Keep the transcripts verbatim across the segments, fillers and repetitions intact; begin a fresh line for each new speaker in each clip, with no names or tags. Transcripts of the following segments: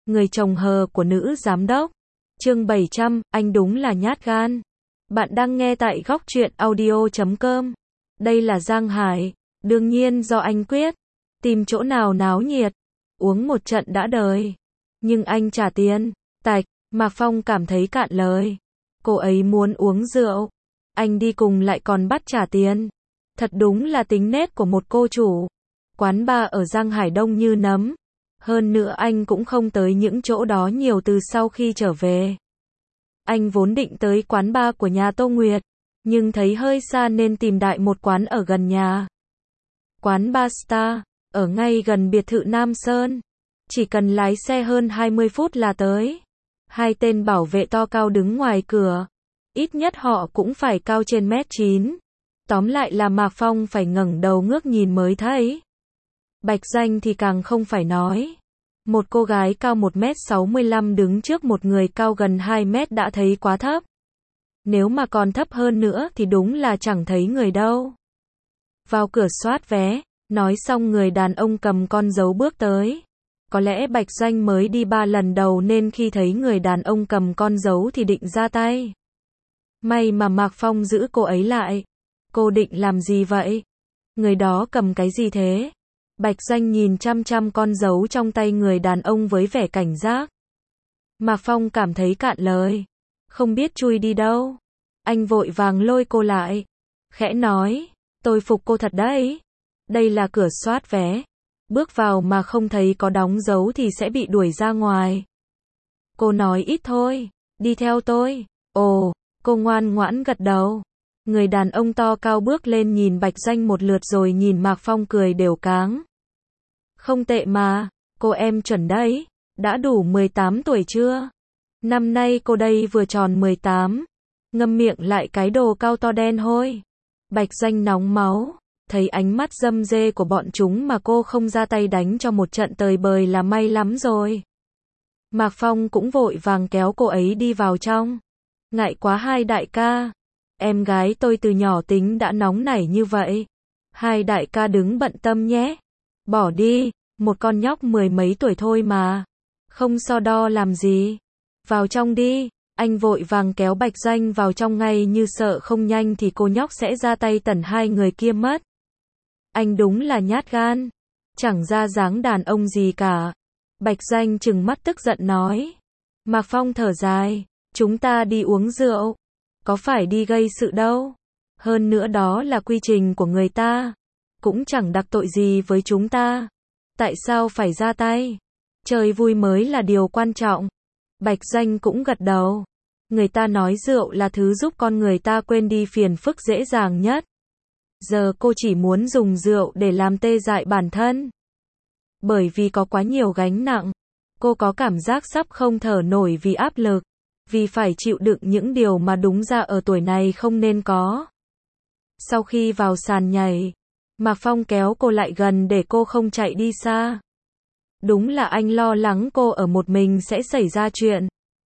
Người chồng hờ của nữ giám đốc. Chương bảy trăm, anh đúng là nhát gan. Bạn đang nghe tại góc truyện audio chấm com. Đây là Giang Hải, đương nhiên do anh quyết. Tìm chỗ nào náo nhiệt, uống một trận đã đời. Nhưng anh trả tiền. Tạch, Mạc Phong cảm thấy cạn lời. Cô ấy muốn uống rượu, anh đi cùng lại còn bắt trả tiền. Thật đúng là tính nết của một cô chủ. Quán bar ở Giang Hải đông như nấm. Hơn nữa anh cũng không tới những chỗ đó nhiều từ sau khi trở về. Anh vốn định tới quán bar của nhà Tô Nguyệt, nhưng thấy hơi xa nên tìm đại một quán ở gần nhà. Quán Bar Star, ở ngay gần biệt thự Nam Sơn. Chỉ cần lái xe hơn hai mươi phút là tới. Hai tên bảo vệ to cao đứng ngoài cửa. Ít nhất họ cũng phải cao trên mét chín. Tóm lại là Mạc Phong phải ngẩng đầu ngước nhìn mới thấy. Bạch Danh thì càng không phải nói. Một cô gái cao một mét sáu mươi lăm đứng trước một người cao gần hai mét đã thấy quá thấp. Nếu mà còn thấp hơn nữa thì đúng là chẳng thấy người đâu. Vào cửa soát vé, nói xong người đàn ông cầm con dấu bước tới. Có lẽ Bạch Danh mới đi ba lần đầu nên khi thấy người đàn ông cầm con dấu thì định ra tay. May mà Mạc Phong giữ cô ấy lại. Cô định làm gì vậy? Người đó cầm cái gì thế? Bạch Danh nhìn chăm chăm con dấu trong tay người đàn ông với vẻ cảnh giác. Mạc Phong cảm thấy cạn lời. Không biết chui đi đâu. Anh vội vàng lôi cô lại. Khẽ nói, tôi phục cô thật đấy. Đây là cửa soát vé. Bước vào mà không thấy có đóng dấu thì sẽ bị đuổi ra ngoài. Cô nói ít thôi, đi theo tôi. Ồ, cô ngoan ngoãn gật đầu. Người đàn ông to cao bước lên nhìn Bạch Danh một lượt rồi nhìn Mạc Phong cười đều cáng. Không tệ mà, cô em chuẩn đấy, đã đủ mười tám tuổi chưa? Năm nay cô đây vừa tròn mười tám. Ngậm miệng lại cái đồ cao to đen hôi. Bạch Danh nóng máu, thấy ánh mắt dâm dê của bọn chúng mà cô không ra tay đánh cho một trận tơi bời là may lắm rồi. Mạc Phong cũng vội vàng kéo cô ấy đi vào trong. Ngại quá hai đại ca. Em gái tôi từ nhỏ tính đã nóng nảy như vậy. Hai đại ca đứng bận tâm nhé. Bỏ đi, một con nhóc mười mấy tuổi thôi mà. Không so đo làm gì. Vào trong đi. Anh vội vàng kéo Bạch Danh vào trong ngay như sợ không nhanh thì cô nhóc sẽ ra tay tẩn hai người kia mất. Anh đúng là nhát gan. Chẳng ra dáng đàn ông gì cả. Bạch Danh trừng mắt tức giận nói. Mạc Phong thở dài. Chúng ta đi uống rượu. Có phải đi gây sự đâu. Hơn nữa đó là quy trình của người ta. Cũng chẳng đặc tội gì với chúng ta. Tại sao phải ra tay? Chơi vui mới là điều quan trọng. Bạch Danh cũng gật đầu. Người ta nói rượu là thứ giúp con người ta quên đi phiền phức dễ dàng nhất. Giờ cô chỉ muốn dùng rượu để làm tê dại bản thân. Bởi vì có quá nhiều gánh nặng. Cô có cảm giác sắp không thở nổi vì áp lực. Vì phải chịu đựng những điều mà đúng ra ở tuổi này không nên có. Sau khi vào sàn nhảy, Mạc Phong kéo cô lại gần để cô không chạy đi xa. Đúng là anh lo lắng cô ở một mình sẽ xảy ra chuyện.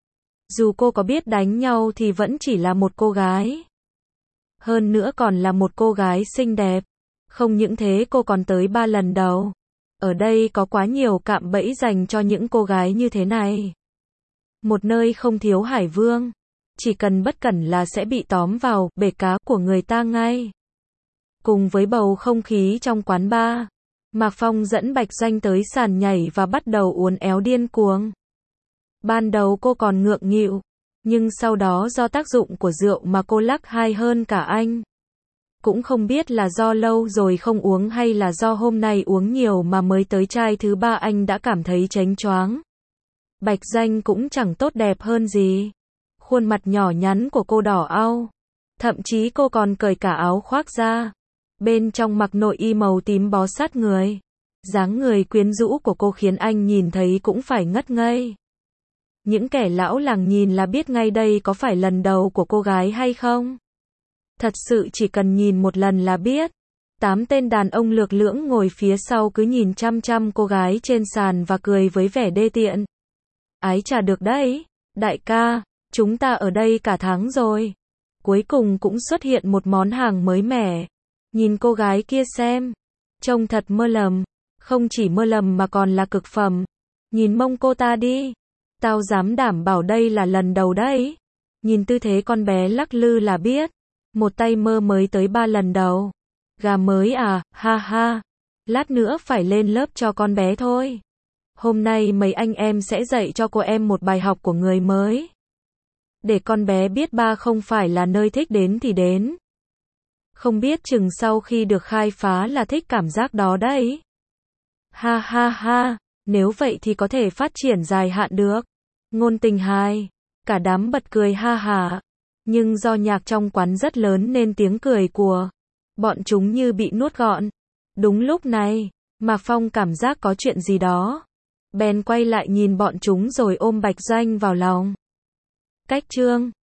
Dù cô có biết đánh nhau thì vẫn chỉ là một cô gái. Hơn nữa còn là một cô gái xinh đẹp. Không những thế cô còn tới ba lần đầu. Ở đây có quá nhiều cạm bẫy dành cho những cô gái như thế này. Một nơi không thiếu hải vương. Chỉ cần bất cẩn là sẽ bị tóm vào bể cá của người ta ngay. Cùng với bầu không khí trong quán bar, Mạc Phong dẫn Bạch Danh tới sàn nhảy và bắt đầu uốn éo điên cuồng. Ban đầu cô còn ngượng nghịu, nhưng sau đó do tác dụng của rượu mà cô lắc hay hơn cả anh. Cũng không biết là do lâu rồi không uống hay là do hôm nay uống nhiều mà mới tới chai thứ ba anh đã cảm thấy chánh choáng. Bạch Danh cũng chẳng tốt đẹp hơn gì. Khuôn mặt nhỏ nhắn của cô đỏ au. Thậm chí cô còn cởi cả áo khoác ra. Bên trong mặc nội y màu tím bó sát người. Dáng người quyến rũ của cô khiến anh nhìn thấy cũng phải ngất ngây. Những kẻ lão làng nhìn là biết ngay đây có phải lần đầu của cô gái hay không. Thật sự chỉ cần nhìn một lần là biết. Tám tên đàn ông lược lưỡng ngồi phía sau cứ nhìn chăm chăm cô gái trên sàn và cười với vẻ đê tiện. Ái chà được đấy, đại ca, chúng ta ở đây cả tháng rồi. Cuối cùng cũng xuất hiện một món hàng mới mẻ. Nhìn cô gái kia xem, trông thật mơ lầm, không chỉ mơ lầm mà còn là cực phẩm. Nhìn mông cô ta đi. Tao dám đảm bảo đây là lần đầu đấy. Nhìn tư thế con bé lắc lư là biết. Một tay mơ mới tới ba lần đầu. Gà mới à, ha ha. Lát nữa phải lên lớp cho con bé thôi. Hôm nay mấy anh em sẽ dạy cho cô em một bài học của người mới. Để con bé biết ba không phải là nơi thích đến thì đến. Không biết chừng sau khi được khai phá là thích cảm giác đó đấy. Ha ha ha, nếu vậy thì có thể phát triển dài hạn được. Ngôn tình hai. Cả đám bật cười ha hả. Nhưng do nhạc trong quán rất lớn nên tiếng cười của bọn chúng như bị nuốt gọn. Đúng lúc này, Mạc Phong cảm giác có chuyện gì đó. Bèn quay lại nhìn bọn chúng rồi ôm Bạch Doanh vào lòng. Cách chương